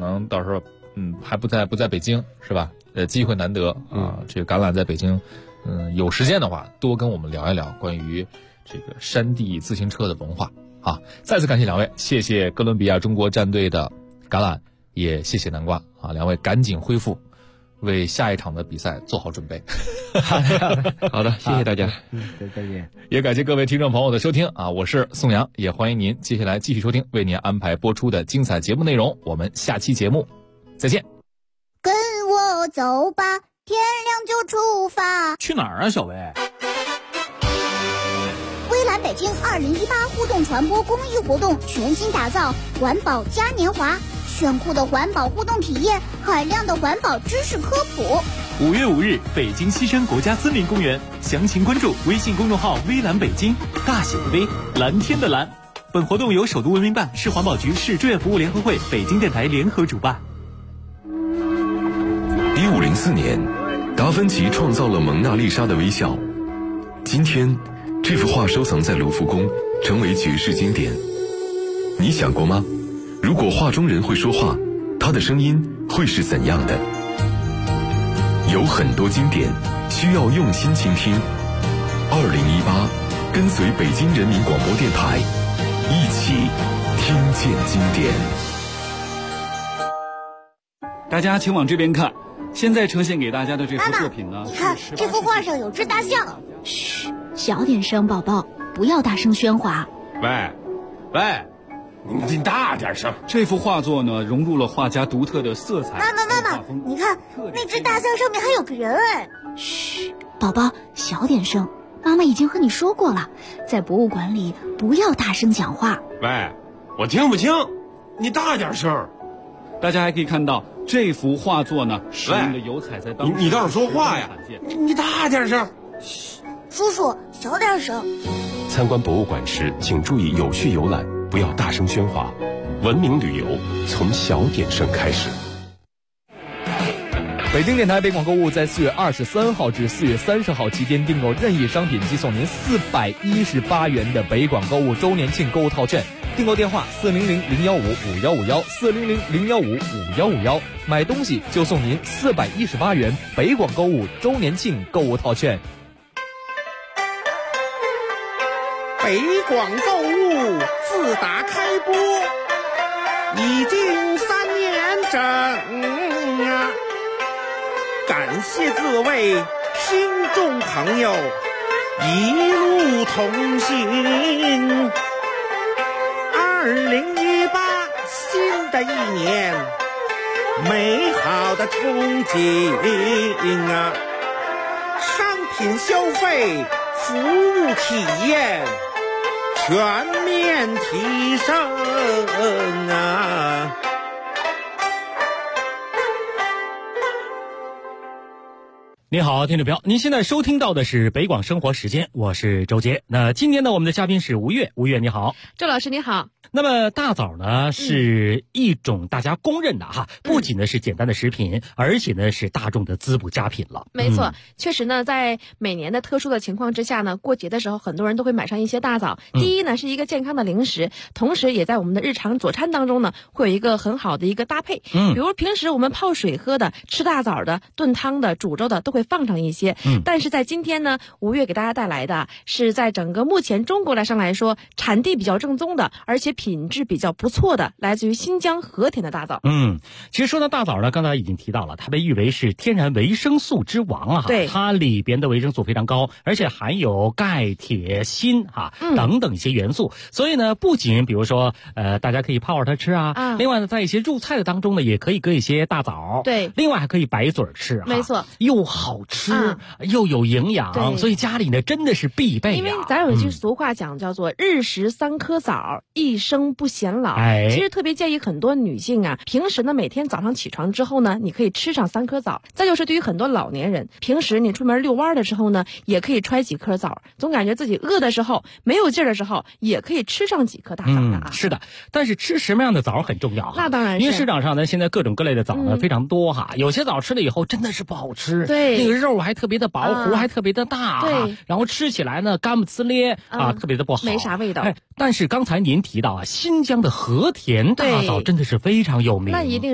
能到时候还不在北京是吧？机会难得啊，这个橄榄在北京，有时间的话多跟我们聊一聊关于这个山地自行车的文化啊。再次感谢两位，谢谢哥伦比亚中国战队的橄榄，也谢谢南瓜啊，两位赶紧恢复，为下一场的比赛做好准备。 好的，谢谢大家。 再见。 也感谢各位听众朋友的收听啊，我是宋阳，也欢迎您接下来继续收听为您安排播出的精彩节目内容。我们下期节目再见。 跟我走吧，天亮就出发。 去哪儿啊，小薇？ 微蓝北京2018互动传播公益活动全新打造环保嘉年华，炫酷的环保互动体验，海量的环保知识科普。 5月5日，北京西山国家森林公园，详情关注微信公众号微蓝北京，大写的微，蓝天的蓝。本活动由首都文明办、市环保局、市志愿服务联合会、北京电台联合主办。 1504年，达芬奇创造了蒙娜丽莎的微笑。今天，这幅画收藏在卢浮宫，成为绝世经典。你想过吗？如果画中人会说话，他的声音会是怎样的？有很多经典需要用心倾听。2018，跟随北京人民广播电台，一起听见经典。 大家请往这边看，现在呈现给大家的这幅作品呢， 你看这幅画上有只大象。 嘘，小点声，宝宝，不要大声喧哗。 喂，你大点声。 这幅画作呢，融入了画家独特的色彩。 妈妈，你看那只大象上面还有个人哎。 嘘，宝宝，小点声。妈妈已经和你说过了，在博物馆里不要大声讲话。 喂，我听不清，你大点声。 大家还可以看到这幅画作呢，使用的油彩在当时你倒是说话呀！你大点声。 嘘，叔叔小点声。 参观博物馆时，请注意有序游览，不要大声喧哗。文明旅游从小点声开始。 北京电台北广购物在4月23号至4月30号期间订购任意商品即送您418元的北广购物周年庆购物套券。订购电话400-015-5151 400-015-5151，买东西就送您418元北广购物周年庆购物套券。 北广购物自打开播已经3年整啊，感谢各位听众朋友一路同行。2018新的一年，美好的憧憬啊！商品消费、服务体验全面提升啊！ 你好，听众朋友，您现在收听到的是北广生活时间，我是周杰。那今天呢，我们的嘉宾是吴越，吴越你好。 周老师你好。 那么大枣呢是一种大家公认的哈，不仅呢是简单的食品，而且呢是大众的滋补佳品了。 没错，确实呢，在每年的特殊的情况之下呢，过节的时候很多人都会买上一些大枣。第一呢是一个健康的零食，同时也在我们的日常佐餐当中呢会有一个很好的一个搭配。比如平时我们泡水喝的、吃大枣的、炖汤的、煮粥的都会放上一些。但是在今天呢，吴越给大家带来的是在整个目前中国上来说产地比较正宗的，而且品质比较不错的，来自于新疆和田的大枣。 其实说到大枣呢，刚才已经提到了，它被誉为是天然维生素之王啊。 对， 它里边的维生素非常高，而且含有钙、铁、锌等等一些元素。所以呢，不仅比如说大家可以泡它吃啊，另外呢，在一些入菜的当中呢，也可以搁一些大枣。 对， 另外还可以白嘴吃啊。 没错， 又好吃又有营养，所以家里呢真的是必备。 因为咱有一句俗话讲叫做日食3颗枣，一生不显老。其实特别建议很多女性啊，平时呢每天早上起床之后呢，你可以吃上3颗枣。再就是对于很多老年人，平时你出门遛弯的时候呢，也可以揣几颗枣，总感觉自己饿的时候没有劲儿的时候，也可以吃上几颗大枣的啊。 是的，但是吃什么样的枣很重要。 那当然是， 因为市场上呢现在各种各类的枣呢非常多哈，有些枣吃了以后真的是不好吃， 对， 那个肉还特别的薄，核还特别的大， 对， 然后吃起来呢干不呲咧特别的不好， 没啥味道。 但是刚才您提到新疆的和田大枣真的是非常有名。 那一定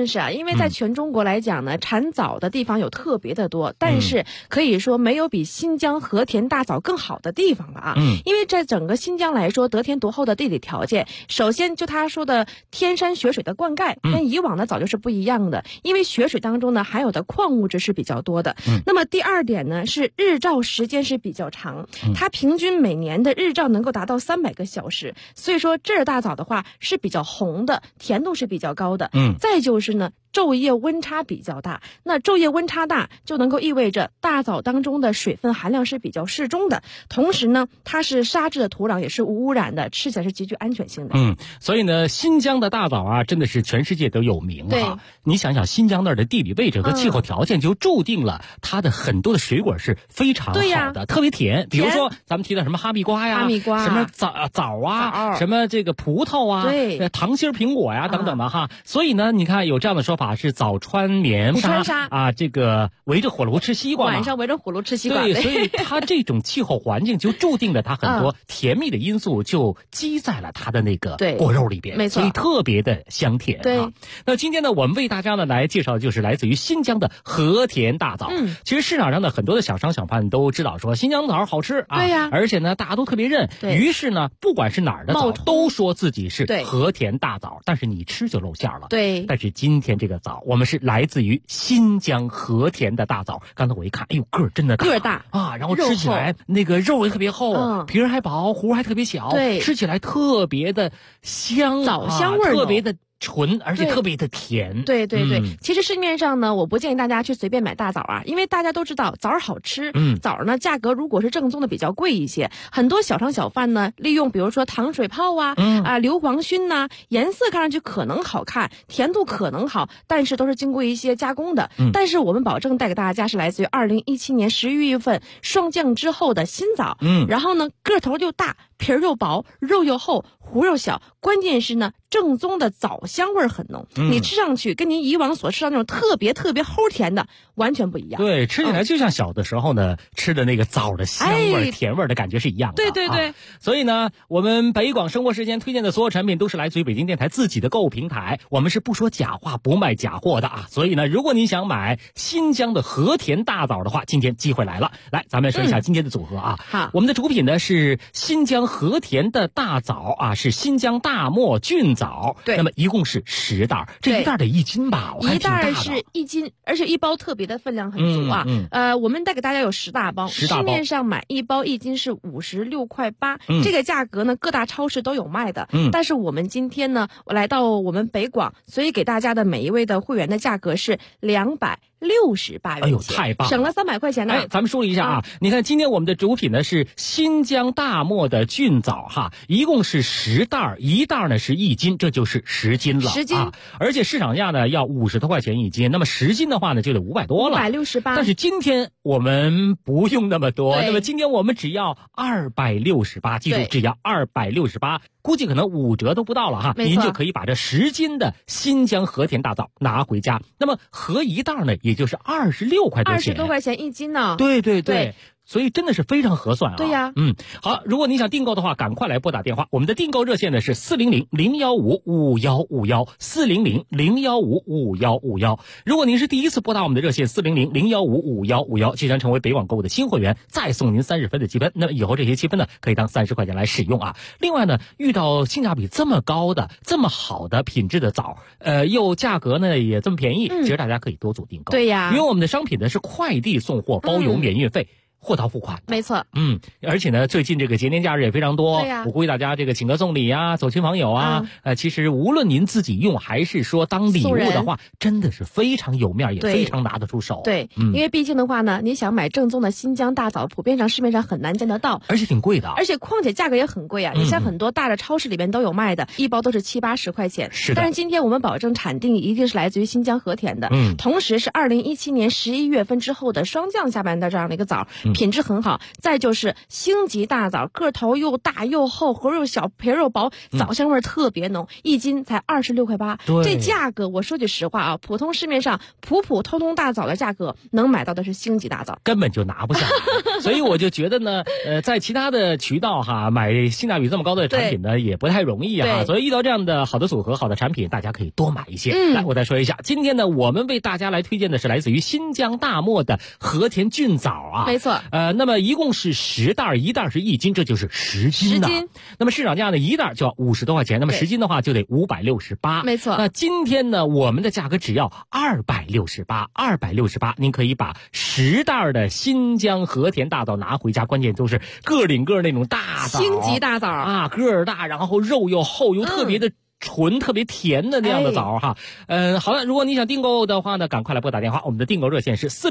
是啊，因为在全中国来讲呢，产枣的地方有特别的多，但是可以说没有比新疆和田大枣更好的地方了啊。因为在整个新疆来说，得天独厚的地理条件，首先就他说的天山雪水的灌溉，跟以往的枣就是不一样的，因为雪水当中呢含有的矿物质是比较多的。那么第二点呢是日照时间是比较长，它平均每年的日照能够达到300个小时，所以说这儿大枣的话是比较红的，甜度是比较高的。再就是呢昼夜温差比较大，那昼夜温差大就能够意味着大枣当中的水分含量是比较适中的，同时呢它是沙质的土壤，也是无污染的，吃起来是极具安全性的。 所以呢新疆的大枣啊真的是全世界都有名啊。你想想新疆那儿的地理位置和气候条件就注定了它的很多的水果是非常好的，特别甜。比如说咱们提到什么哈密瓜呀，什么枣啊，什么这个葡萄啊，糖心苹果呀等等的哈。所以呢你看有这样的说法是早穿棉纱啊，这个围着火炉吃西瓜嘛， 晚上围着火炉吃西瓜。 对，所以它这种气候环境就注定了它很多甜蜜的因素就积在了它的那个果肉里边， 没错， 所以特别的香甜。 对， 那今天呢我们为大家呢来介绍的就是来自于新疆的和田大枣。其实市场上的很多的小商小贩都知道说新疆枣好吃啊， 对呀， 而且呢大家都特别认，于是呢不管是哪儿的枣都说自己是和田大枣，但是你吃就露馅了。 对， 但是今天这个枣我们是来自于新疆和田的大枣，刚才我一看，哎呦个儿真的大， 个儿大啊，然后吃起来那个肉也特别厚，皮儿还薄，核还特别小， 对， 吃起来特别的香， 枣香味儿， 特别的纯，而且特别的甜。 对对对，其实市面上呢，我不建议大家去随便买大枣啊，因为大家都知道枣好吃，枣呢价格如果是正宗的比较贵一些，很多小商小贩呢利用比如说糖水泡啊，硫磺熏呐，颜色看上去可能好看，甜度可能好，但是都是经过一些加工的。但是我们保证带给大家是来自于2017年11月份霜降之后的新枣，然后呢个头又大，皮儿又薄，肉又厚，核又小，关键是呢正宗的枣香味很浓，你吃上去跟您以往所吃到那种特别齁甜的完全不一样。 对，吃起来就像小的时候呢吃的那个枣的香味、甜味的感觉是一样的。 对对对， 所以呢我们北广生活时间推荐的所有产品都是来自于北京电台自己的购物平台，我们是不说假话不卖假货的啊。所以呢如果您想买新疆的和田大枣的话，今天机会来了。来咱们说一下今天的组合啊。 好， 我们的主品呢是新疆和田的大枣啊，是新疆大漠菌枣。 对， 那么一共是10袋，这一袋得1斤吧？我看挺大的。 一袋是1斤，而且一包特别的分量很足啊。我们带给大家有10大包，市面上买一包1斤是56.8块，这个价格呢各大超市都有卖的。但是我们今天呢，我来到我们北广，所以给大家的每一位的会员的价格是268元钱。 哎呦，太棒了， 省了300块钱呢。 咱们说一下啊，你看今天我们的主品呢是新疆大漠的菌枣哈，一共是10袋，一袋呢是1斤，这就是10斤了。10斤啊，而且市场价呢要50多块钱1斤，那么10斤的话呢就得500多了 ，568。 但是今天我们不用那么多，那么今天我们只要268，记住只要268。估计可能5折都不到了哈，您就可以把这10斤的新疆和田大枣拿回家。那么合一袋呢，也就是26块多钱，20 多块钱1斤呢。 对对对。所以真的是非常合算啊！ 对呀， 好，如果你想订购的话，赶快来拨打电话。我们的订购热线呢是400-015-5151，400-015-5151。如果您是第一次拨打我们的热线400-015-5151，即将成为北广购物的新会员，再送您30分的积分。那么以后这些积分呢，可以当30块钱来使用啊。另外呢，遇到性价比这么高的、这么好的品质的枣，又价格呢也这么便宜，其实大家可以多组订购。 对呀， 因为我们的商品呢是快递送货，包邮免运费。货到付款， 没错。 而且呢，最近这个节年假日也非常多， 对呀， 我鼓励大家这个请客送礼啊，走亲访友啊。其实无论您自己用还是说当礼物的话，真的是非常有面，也非常拿得出手。 对，因为毕竟的话呢，你想买正宗的新疆大枣，普遍上市面上很难见得到， 而且挺贵的， 而且况且价格也很贵啊。你像很多大的超市里面都有卖的，一包都是70、80块钱。 是的。 但是今天我们保证产地一定是来自于新疆和田的，同时是2017年11月份之后的霜降下半的这样的一个枣， 品质很好。再就是星级大枣，个头又大又厚，核又小，皮又薄，枣香味特别浓，1斤才26块8。这价格我说句实话啊，普通市面上普通大枣的价格能买到的是星级大枣， 根本就拿不下来。所以我就觉得呢，在其他的渠道买性价比这么高的产品呢，也不太容易所以遇到这样的好的组合、好的产品，大家可以多买一些。来，我再说一下，今天呢，我们为大家来推荐的是来自于新疆大漠的和田菌枣没错。 那么一共是10袋，1袋是1斤，这就是10斤的。那么市场价呢，1袋就要50多块钱，那么10斤的话就得568。 没错。 那今天呢，我们的价格只要268，您可以把10袋的新疆和田大枣拿回家，关键都是个顶个那种大枣， 星级大枣个儿大，然后肉又厚又特别的纯，特别甜的那样的枣好了，如果你想订购的话呢，赶快来拨打电话，我们的订购热线是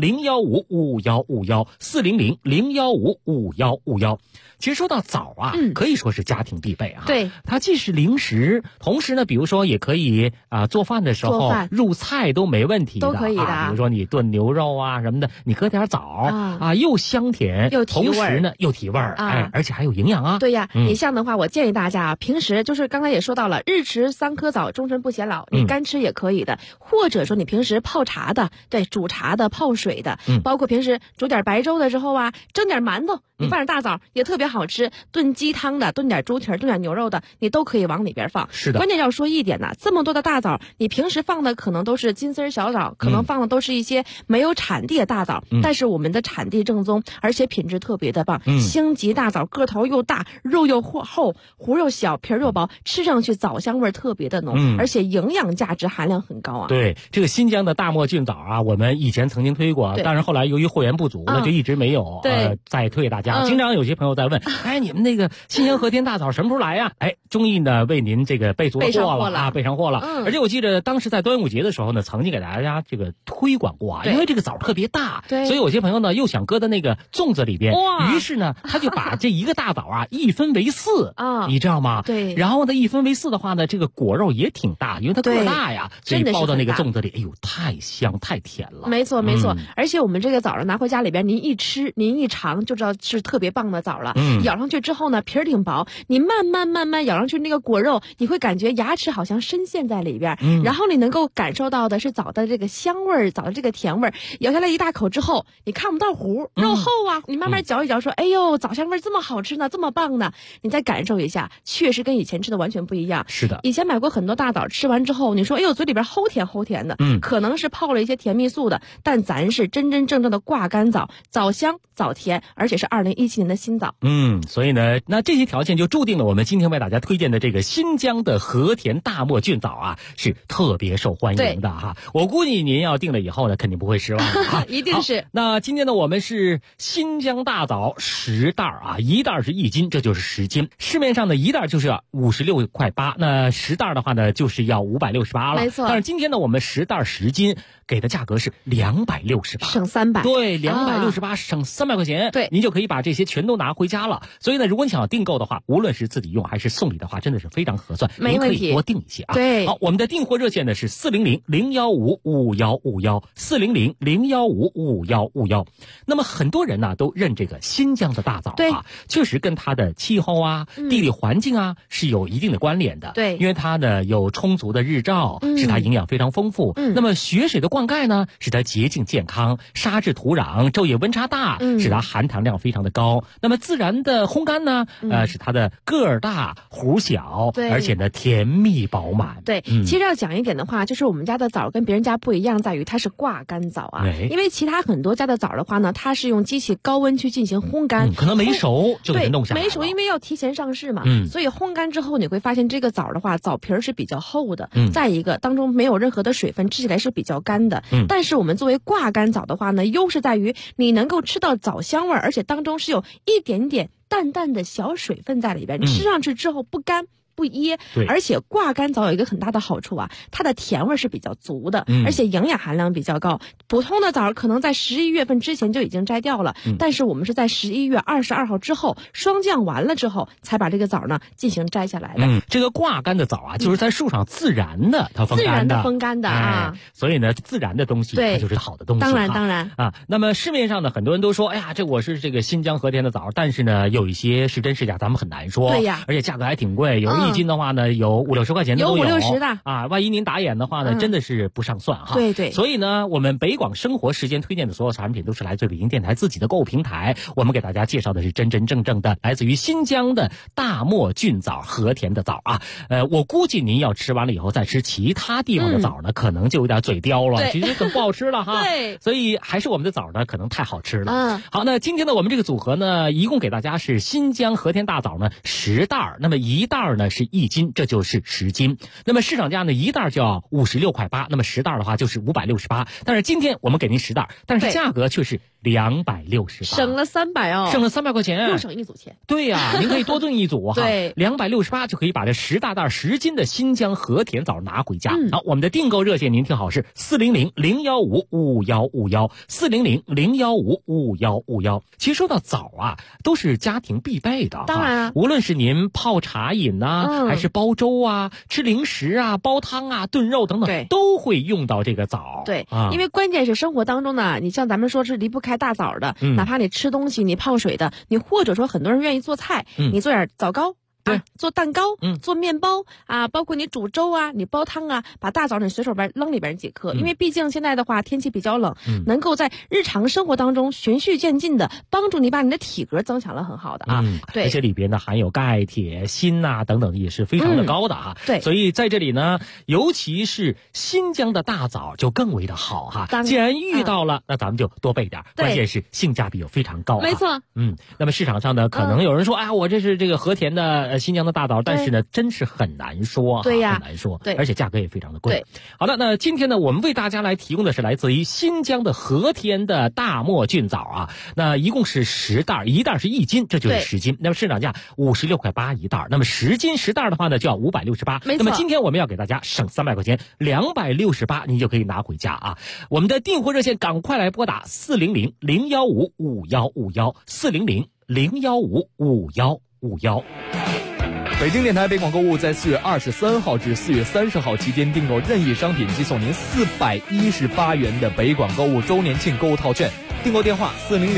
400-015-5151，400-015-5151。其实说到枣可以说是家庭必备对， 它既是零食，同时呢，比如说也可以做饭的时候入菜都没问题的， 都可以的。 比如说你炖牛肉什么的，你搁点枣又香甜又提味， 同时呢又提味而且还有营养对呀，你像的话，我建议大家平时就是刚才也说到了，日吃3颗枣，终身不显老。你干吃也可以的，或者说你平时泡茶的，对，煮茶的、泡水的，包括平时煮点白粥的时候蒸点馒头，你放点大枣也特别好吃。炖鸡汤的，炖点猪蹄、炖点牛肉的，你都可以往里边放。 是的。 关键要说一点呢，这么多的大枣，你平时放的可能都是金丝小枣，可能放的都是一些没有产地的大枣，但是我们的产地正宗，而且品质特别的棒。星级大枣个头又大，肉又厚，核又小，皮又薄，吃上去枣香味特别的浓，而且营养价值含量很高对，这个新疆的大漠菌枣我们以前曾经推过，但是后来由于货源不足呢，就一直没有再推给大家。经常有些朋友在问，你们那个新疆和田大枣什么时候来呀？终于呢为您这个备足了货了备上货了。而且我记得当时在端午节的时候呢，曾经给大家这个推广过因为这个枣特别大，所以有些朋友呢又想搁在那个粽子里边，于是呢他就把这一个大枣一分为4你知道吗？ 对。 然后呢一分为4的话呢，这个果肉也挺大，因为它个大呀，所以包到那个粽子里，哎呦，太香太甜了。 没错。而且我们这个枣拿回家里边，您一吃您一尝就知道是特别棒的枣了。咬上去之后呢，皮儿挺薄，你慢慢咬上去那个果肉，你会感觉牙齿好像深陷在里边，然后你能够感受到的是枣的这个香味，枣的这个甜味。咬下来一大口之后，你看不到核，肉厚你慢慢嚼一嚼，说哎呦，枣香味这么好吃呢，这么棒呢，你再感受一下，确实跟以前吃的完全不一样。 是的， 以前买过很多大枣，吃完之后你说哎呦，嘴里边齁甜的，可能是泡了一些甜蜜素的，但咱是真真正正的挂干枣，枣香枣甜，而且是2017年的新枣。 所以呢，那这些条件就注定了我们今天为大家推荐的这个新疆的和田大漠菌枣是特别受欢迎的我估计您要订了以后呢，肯定不会失望一定是。 那今天呢，我们是新疆大枣10袋1袋是1斤，这就是10斤。市面上的1袋就是56块8，那10袋的话呢，就是要568了。 没错。 但是今天呢，我们10袋10斤给的价格是268， 省300。 对，268省300块钱。 对， 您就可以把这些全都拿回家了。所以呢，如果你想要订购的话，无论是自己用还是送礼的话，真的是非常合算。 没问题， 您可以多订一些对， 好，我们的订货热线呢是400-015-5151，400-015-5151。那么很多人呢都认这个新疆的大枣确实跟它的气候地理环境是有一定的关联的。 对， 因为它呢有充足的日照，使它营养非常丰富。那么雪水的灌溉呢，使它洁净健康；沙质土壤，昼夜温差大，使它含糖量非常的高。那么自然的烘干呢，使它的个儿大、核小，而且呢甜蜜饱满。 对，其实要讲一点的话，就是我们家的枣跟别人家不一样，在于它是挂干枣因为其他很多家的枣的话呢，它是用机器高温去进行烘干， 可能没熟就给它弄下来了。 没熟，因为要提前上市嘛，所以烘干之后你会发现这个枣的话，枣皮是比较厚的，再一个当中没有任何的水分，吃起来是比较干的。但是我们作为挂干枣的话呢，优势在于你能够吃到枣香味，而且当中是有一点点淡淡的小水分在里边，吃上去之后不干不噎。 对， 而且挂干枣有一个很大的好处啊，它的甜味是比较足的，而且营养含量比较高。普通的枣可能在11月份之前就已经摘掉了，但是我们是在11月22号之后，霜降完了之后才把这个枣呢进行摘下来的。 这个挂干的枣啊，就是在树上自然的它风干的， 自然的风干的啊。 所以呢，自然的东西它就是好的东西。 当然啊。那么市面上呢，很多人都说，哎呀，我是这个新疆和田的枣，但是呢，有一些是真是假，咱们很难说。 对呀， 而且价格还挺贵，有1斤的话呢，有50-60块钱的都有。 有50-60的啊，万一您打眼的话呢，真的是不上算哈。 对。 所以呢，我们北广生活时间推荐的所有产品都是来自北京电台自己的购物平台，我们给大家介绍的是真真正正的来自于新疆的大漠菌枣和田的枣啊。我估计您要吃完了以后再吃其他地方的枣呢，可能就有点嘴刁了，其实很不好吃了哈。 对， 所以还是我们的枣呢，可能太好吃了。好，那今天呢，我们这个组合呢，一共给大家是新疆和田大枣呢10袋，那么1袋呢是1斤，这就是10斤。那么市场价呢，1袋就要56.8块，那么10袋的话就是568。但是今天我们给您10袋，但是价格却是268， 省了300哦， 省了300块钱， 又省1组钱。 对呀，您可以多炖1组哈。 对 ，268就可以把这10大袋10斤的新疆和田枣拿回家。好，我们的订购热线您听好是400-015-5151，400-015-5151。其实说到枣啊，都是家庭必备的。 当然， 无论是您泡茶饮呐，还是煲粥啊、吃零食啊、煲汤啊、炖肉等等，都会用到这个枣。 对，因为关键是生活当中呢，你像咱们说是离不开大枣的，哪怕你吃东西、你泡水的，你或者说很多人愿意做菜，你做点枣糕。对，做蛋糕，做面包啊，包括你煮粥啊，你煲汤啊，把大枣你随手扔里边几颗，因为毕竟现在的话天气比较冷，能够在日常生活当中循序渐进的帮助你把你的体格增强了很好的啊。对， 而且里边呢含有钙、铁、锌呐等等也是非常的高的啊。 对， 所以在这里呢，尤其是新疆的大枣就更为的好哈。既然遇到了，那咱们就多备点，关键是性价比又非常高。 没错。 那么市场上呢，可能有人说，哎，我这是这个和田的新疆的大枣，但是呢，真是很难说， 对呀， 很难说， 对， 而且价格也非常的贵。 对， 好的，那今天呢，我们为大家来提供的是来自于新疆的和田的大漠菌枣啊，那一共是10袋，1袋是1斤，这就是10斤。那么市场价56.8块1袋，那么10斤10袋的话呢，就要568。 没错。 那么今天我们要给大家省300块钱，268，您就可以拿回家啊。我们的订货热线赶快来拨打400-015-5151，400-015-5151。 北京电台北广购物在4月23号至4月30号期间订购任意商品即送您418元的北广购物周年庆购物套券。订购电话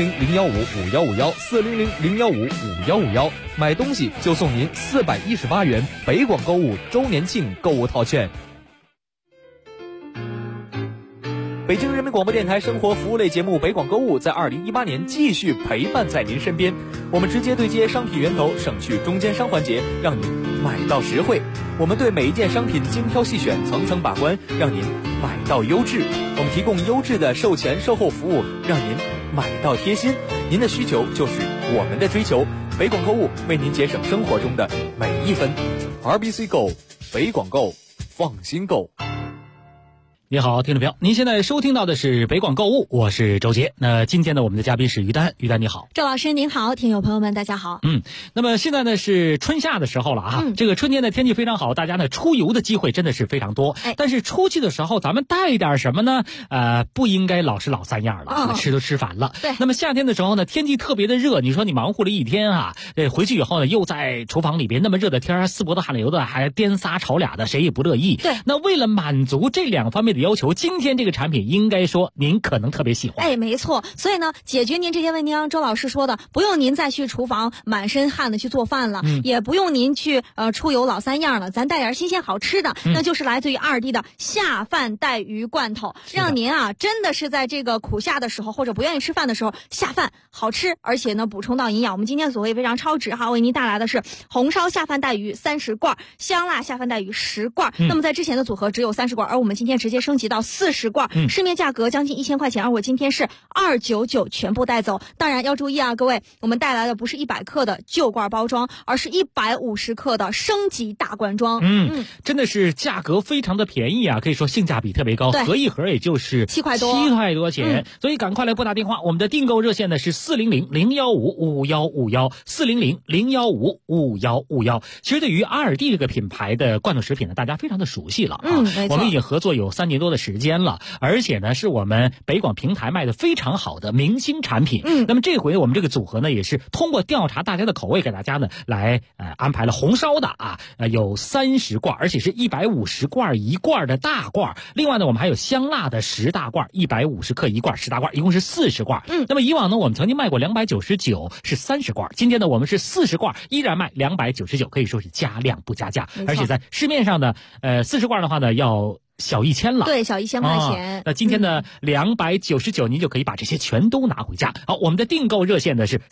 400-015-5151，400-015-5151。买东西就送您418元北广购物周年庆购物套券。北京人民广播电台生活服务类节目北广购物在2018年继续陪伴在您身边。我们直接对接商品源头，省去中间商环节，让您买到实惠。我们对每一件商品精挑细选，层层把关，让您买到优质。我们提供优质的售前售后服务，让您买到贴心。您的需求就是我们的追求。北广购物为您节省生活中的每一分。RBC Go， 北广购，放心购。 你好，听众朋友，您现在收听到的是北广购物，我是周杰。那今天呢，我们的嘉宾是于丹，于丹你好。 周老师您好，听友朋友们大家好。 那么现在呢是春夏的时候了啊，这个春天的天气非常好，大家呢出游的机会真的是非常多。但是出去的时候咱们带点什么呢？不应该老是老三样了，吃都吃烦了。 对。 那么夏天的时候呢，天气特别的热，你说你忙活了一天啊，回去以后呢又在厨房里边那么热的天，四脖子汗流的，还颠仨炒俩的，谁也不乐意。 对。 那为了满足这2方面的要求，今天这个产品应该说您可能特别喜欢。 没错。所以呢，解决您这些问题，周老师说的，不用您再去厨房满身汗的去做饭了，也不用您去出游老三样了，咱带点新鲜好吃的，那就是来自于2弟的下饭带鱼罐头，让您啊真的是在这个苦夏的时候或者不愿意吃饭的时候下饭好吃，而且呢补充到营养。我们今天组合也非常超值哈，为您带来的是红烧下饭带鱼30罐，香辣下饭带鱼10罐。那么在之前的组合只有30罐，而我们今天直接升升级到40罐，市面价格将近1000块钱，而我今天是299全部带走。当然要注意啊，各位，我们带来的不是100克的旧罐包装，而是150克的升级大罐装。 真的是价格非常的便宜啊，可以说性价比特别高，合一盒也就是 7块多 ，7块多钱。所以赶快来拨打电话，我们的订购热线呢是400-015-5151，400-015-5151。其实对于阿尔蒂这个品牌的罐头食品呢，大家非常的熟悉了啊。 没错， 我们已经合作有3年多的时间了，而且呢是我们北广平台卖的非常好的明星产品。那么这回我们这个组合呢，也是通过调查大家的口味，给大家呢来安排了红烧的有30罐，而且是150罐1罐的大罐。另外呢，我们还有香辣的10大罐，150克1罐10大罐，一共是40罐。那么以往呢，我们曾经卖过299是30罐，今天呢我们是40罐，依然卖299，可以说是加量不加价，而且在市面上的40罐的话呢要小1000了， 对，小1000块钱。 那今天呢299，您就可以把这些全都拿回家。好，我们的订购热线呢是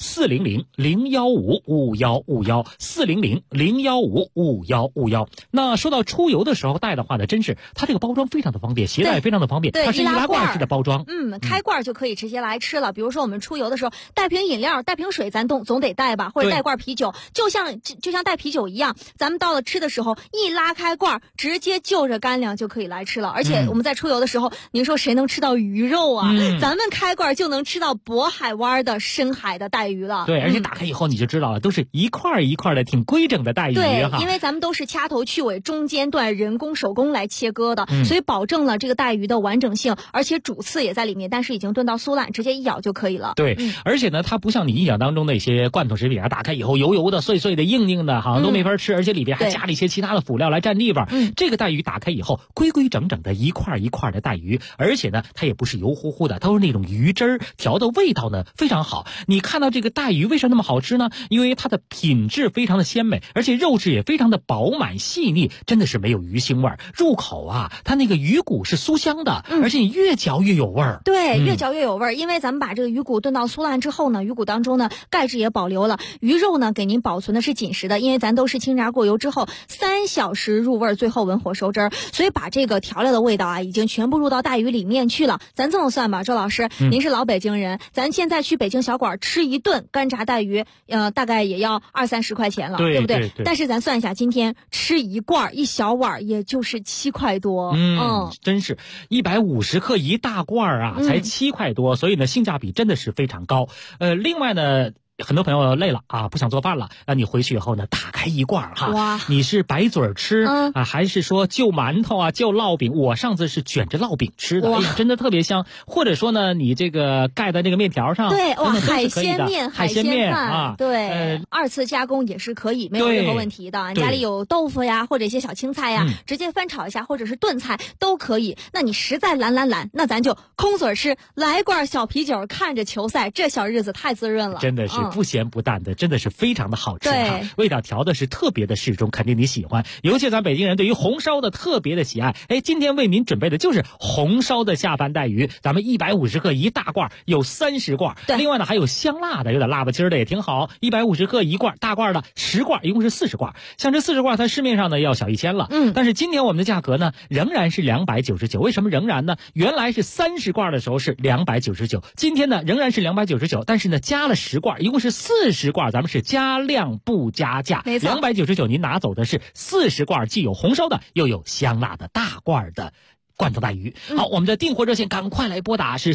400-015-5151，400-015-5151。那说到出游的时候带的话呢，真是它这个包装非常的方便，携带也非常的方便，它是易拉罐式的包装。 开罐就可以直接来吃了。比如说我们出游的时候带瓶饮料、带瓶水，咱总得带吧，或者带罐啤酒，就像带啤酒一样，咱们到了吃的时候一拉开罐，直接就着干粮就可以来吃了。而且我们在出游的时候，您说谁能吃到鱼肉啊？咱们开罐就能吃到渤海湾的深海的带鱼了。 对，而且打开以后你就知道了，都是一块一块的挺规整的带鱼。 对，因为咱们都是掐头去尾，中间段人工手工来切割的，所以保证了这个带鱼的完整性，而且主刺也在里面，但是已经炖到酥烂，直接一咬就可以了。 对，而且呢，它不像你印象当中的一些罐头食品打开以后油油的、碎碎的、硬硬的，好像都没法吃，而且里边还加了一些其他的辅料来占地方。这个带鱼打开以后，规规整整的一块一块的带鱼，而且呢，它也不是油乎乎的，都是那种鱼汁儿，调的味道呢非常好。你看到这个带鱼为什么那么好吃呢？因为它的品质非常的鲜美，而且肉质也非常的饱满细腻，真的是没有鱼腥味儿。入口它那个鱼骨是酥香的，而且你越嚼越有味儿。 对，越嚼越有味儿，因为咱们把这个鱼骨炖到酥烂之后呢，鱼骨当中呢钙质也保留了，鱼肉呢给您保存的是紧实的，因为咱都是清炸过油之后3小时入味，最后文火收汁儿，所以把这个调料的味道已经全部入到带鱼里面去了。咱这么算吧，周老师，您是老北京人，咱现在去北京小馆吃一顿干炸带鱼，大概也要20-30块钱了，对不对？但是咱算一下，今天吃一罐一小碗也就是7块多。 真是150克一大罐才7块多，所以呢性价比真的是非常高。另外呢，很多朋友累了不想做饭了，那你回去以后呢，打开一罐你是白嘴吃还是说就馒头就烙饼？我上次是卷着烙饼吃的，真的特别香。或者说呢，你这个盖在这个面条上， 对， 海鲜面、 海鲜面对，2次加工也是可以，没有任何问题的。家里有豆腐呀，或者一些小青菜呀，直接翻炒一下，或者是炖菜都可以。那你实在懒，那咱就空嘴吃，来罐小啤酒，看着球赛，这小日子太滋润了， 真的是。不咸不淡的，真的是非常的好吃味道调的是特别的适中，肯定你喜欢。尤其咱北京人对于红烧的特别的喜爱。今天为您准备的就是红烧的下饭带鱼，咱们150克一大罐，有30罐。另外呢还有香辣的，有点辣不筋的也挺好，150克一罐，大罐的10罐，一共是40罐。像这40罐它市面上呢要小1000了，但是今年我们的价格呢仍然是299。为什么仍然呢？原来是30罐的时候是299，今天呢仍然是299，但是呢加了10罐，一共是40罐，咱们是加量不加价。 没错 ，299您拿走的是40罐，既有红烧的，又有香辣的大罐的罐头带鱼。好，我们的订货热线赶快来拨打，是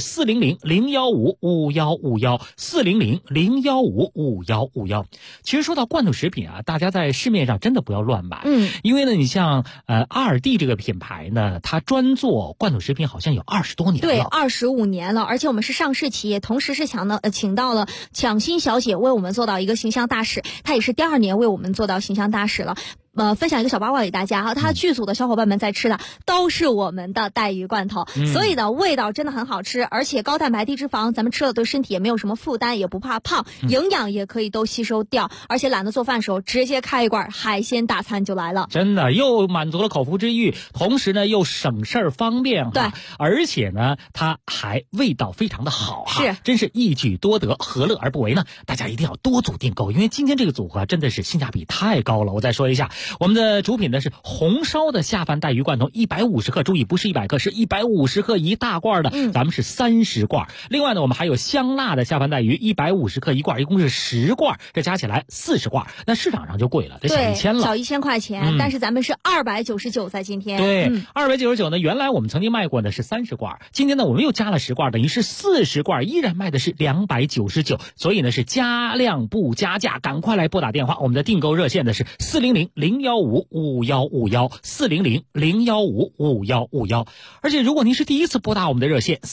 400-015-5151，400-015-5151。其实说到罐头食品大家在市面上真的不要乱买。因为呢，你像阿尔蒂这个品牌呢，它专做罐头食品好像有20多年了。 对，25年了，而且我们是上市企业，同时是请到了蒋欣小姐为我们做到一个形象大使，她也是第2年为我们做到形象大使了。分享一个小八卦给大家他剧组的小伙伴们在吃的都是我们的带鱼罐头，所以呢味道真的很好吃，而且高蛋白低脂肪，咱们吃了对身体也没有什么负担，也不怕胖，营养也可以都吸收掉，而且懒得做饭的时候直接开一罐海鲜大餐就来了， 真的又满足了口腹之欲，同时呢又省事儿方便对， 而且呢它还味道非常的好是真是一举多得，何乐而不为呢？大家一定要多组订购，因为今天这个组合真的是性价比太高了。我再说一下我们的主品呢是红烧的下饭带鱼罐头150克，注意不是100克，是150克一大罐的，咱们是30罐。另外呢，我们还有香辣的下饭带鱼150克一罐，一共是10罐，这加起来40罐。那市场上就贵了，得小1000了， 小1000块钱，但是咱们是299在今天。 对，299呢，原来我们曾经卖过的是30罐，今天呢我们又加了10罐，等于是40罐，依然卖的是299，所以呢是加量不加价，赶快来拨打电话，我们的订购热线呢是400-015-5151，400-015-5151。而且如果您是第一次拨打我们的热线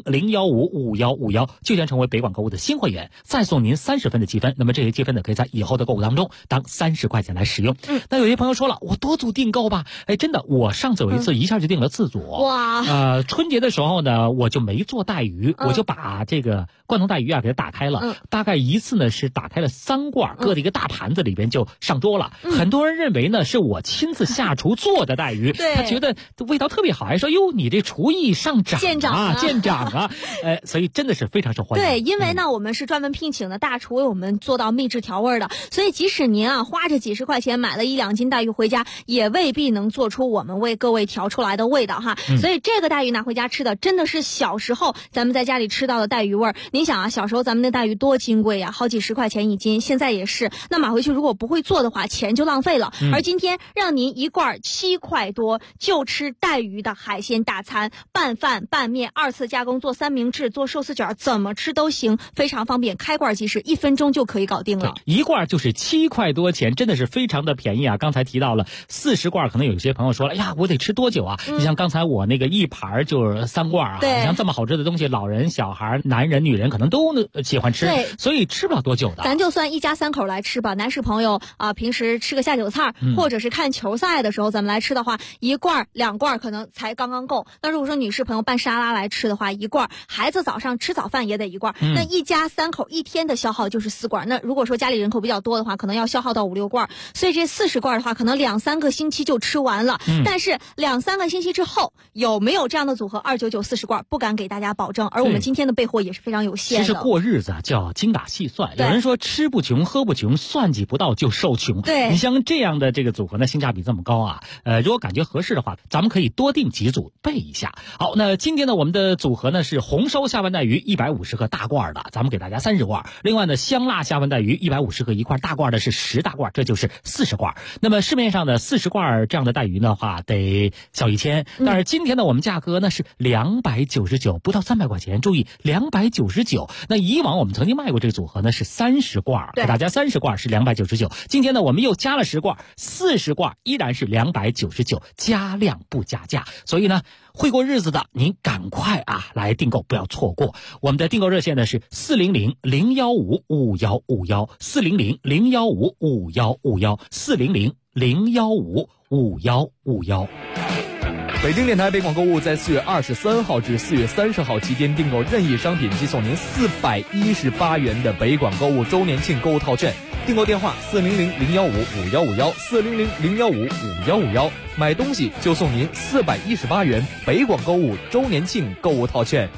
400-015-5151，就将成为北广购物的新会员，再送您30分的积分。那么这些积分呢，可以在以后的购物当中当30块钱来使用。那有些朋友说了，我多组订购吧，真的，我上次有一次一下就订了4组。 哇！ 春节的时候呢，我就没做带鱼，我就把这个罐头带鱼啊给它打开了，大概一次呢是打开了3罐，搁在一个大盘子里边就上桌了。很多人认为呢是我亲自下厨做的带鱼，他觉得味道特别好，还说哟你这厨艺上涨啊，见长啊，所以真的是非常受欢迎。 对，因为呢我们是专门聘请的大厨为我们做到秘制调味的，所以即使您啊花着几十块钱买了1-2斤带鱼回家，也未必能做出我们为各位调出来的味道哈。所以这个带鱼拿回家吃的真的是小时候咱们在家里吃到的带鱼味儿。您想啊，小时候咱们的带鱼多金贵呀，好几十块钱一斤，现在也是。那买回去如果不会做的话，钱就浪费了。而今天让您一罐7块多就吃带鱼的海鲜大餐，拌饭、拌面、2次加工，做三明治、做寿司卷，怎么吃都行，非常方便，开罐即食，1分钟就可以搞定了。 一罐就是7块多钱，真的是非常的便宜啊！刚才提到了40罐，可能有些朋友说了，哎呀，我得吃多久啊？你像刚才我那个一盘就是3罐啊，你像这么好吃的东西，老人、小孩、男人、女人可能都喜欢吃，所以吃不了多久的。 咱就算一家3口来吃吧，男士朋友啊，平时吃个下酒菜，或者是看球赛的时候咱们来吃的话，1罐2罐可能才刚刚够。那如果说女士朋友拌沙拉来吃的话，1罐，孩子早上吃早饭也得1罐，那一家3口一天的消耗就是4罐。那如果说家里人口比较多的话，可能要消耗到5-6罐，所以这40罐的话，可能2-3个星期就吃完了。但是2-3个星期之后有没有这样的组合299 40罐，不敢给大家保证。而我们今天的备货也是非常有限的。 其实过日子啊叫精打细算，有人说吃不穷喝不穷，算计不到就受穷。 对， 你像这样的这个组合呢，性价比这么高啊，如果感觉合适的话，咱们可以多订几组备一下。好，那今天呢我们的组合呢是红烧下饭带鱼150克大罐的，咱们给大家30罐。另外呢香辣下饭带鱼150克一块，大罐的是10大罐，这就是40罐。那么市面上的40罐这样的带鱼的话得小1000，但是今天呢我们价格呢是299，不到300块钱，注意299。那以往我们曾经卖过这个组合呢是30罐，给大家30罐是299，今天呢我们又加了10罐，40罐依然是299，加量不加价。所以呢会过日子的您赶快啊来订购，不要错过。我们的订购热线呢是400-015-5151， 400-015-5151， 400-015-5151。 北京电台北广购物在4月23号至4月30号期间订购任意商品即送您418元的北广购物周年庆购物套券。订购电话400-015-5151， 400-015-5151，买东西就送您418元北广购物周年庆购物套券。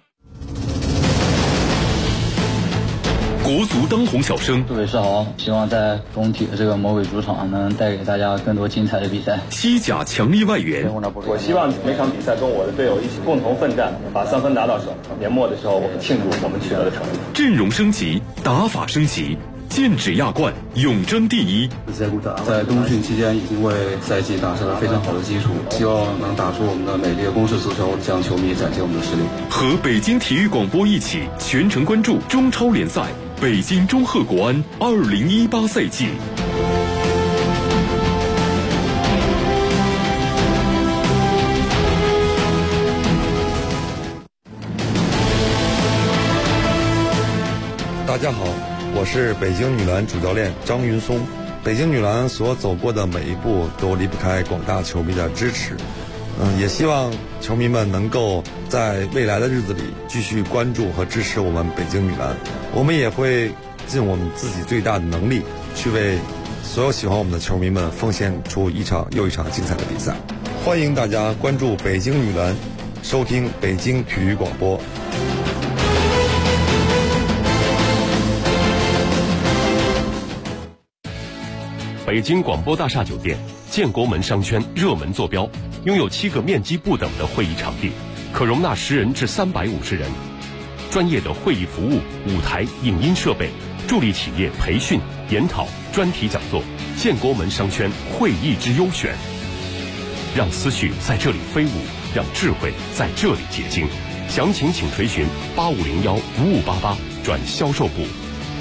国足当红小生， 各位是好，希望在中体的这个魔鬼主场能带给大家更多精彩的比赛。 西甲强力外援， 我希望每场比赛跟我的队友一起共同奋战，把3分拿到手。年末的时候，我们庆祝我们取得的成绩。 阵容升级，打法升级，剑指亚冠，永争第一。 在冬训期间已经为赛季打下了非常好的基础，希望能打出我们的美丽的攻势足球，向球迷展现我们的实力。 和北京体育广播一起全程关注中超联赛北京中赫国安2018赛季。 大家好，我是北京女篮主教练张云松。北京女篮所走过的每一步都离不开广大球迷的支持。也希望球迷们能够在未来的日子里继续关注和支持我们北京女篮。我们也会尽我们自己最大的能力，去为所有喜欢我们的球迷们奉献出一场又一场精彩的比赛。欢迎大家关注北京女篮，收听北京体育广播。 北京广播大厦酒店，建国门商圈热门坐标，拥有7个面积不等的会议场地，可容纳10人至350人。专业的会议服务、舞台、影音设备，助力企业培训、研讨、专题讲座。建国门商圈会议之优选，让思绪在这里飞舞，让智慧在这里结晶。详情请垂询8501-5588转销售部。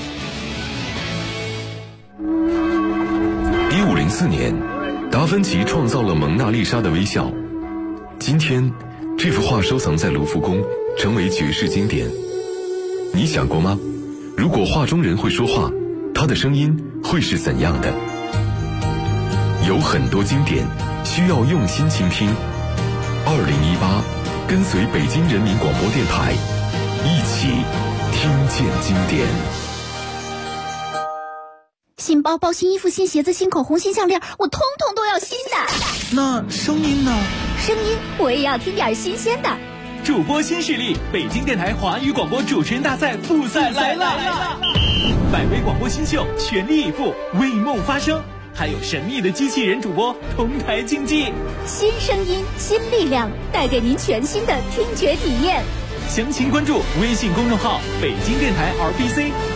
1504年，达芬奇创造了蒙娜丽莎的微笑。今天，这幅画收藏在卢浮宫，成为绝世经典。你想过吗？如果画中人会说话，他的声音会是怎样的？有很多经典需要用心倾听。2018，跟随北京人民广播电台，一起听见经典。 新包包、新衣服、新鞋子、新口红、新项链，我通通都要新的。 那声音呢？ 声音我也要听点新鲜的。 主播新势力，北京电台华语广播主持人大赛复赛来了！100位广播新秀全力以赴，为梦发声，还有神秘的机器人主播同台竞技。 新声音，新力量，带给您全新的听觉体验。 详情关注微信公众号“北京电台 RBC”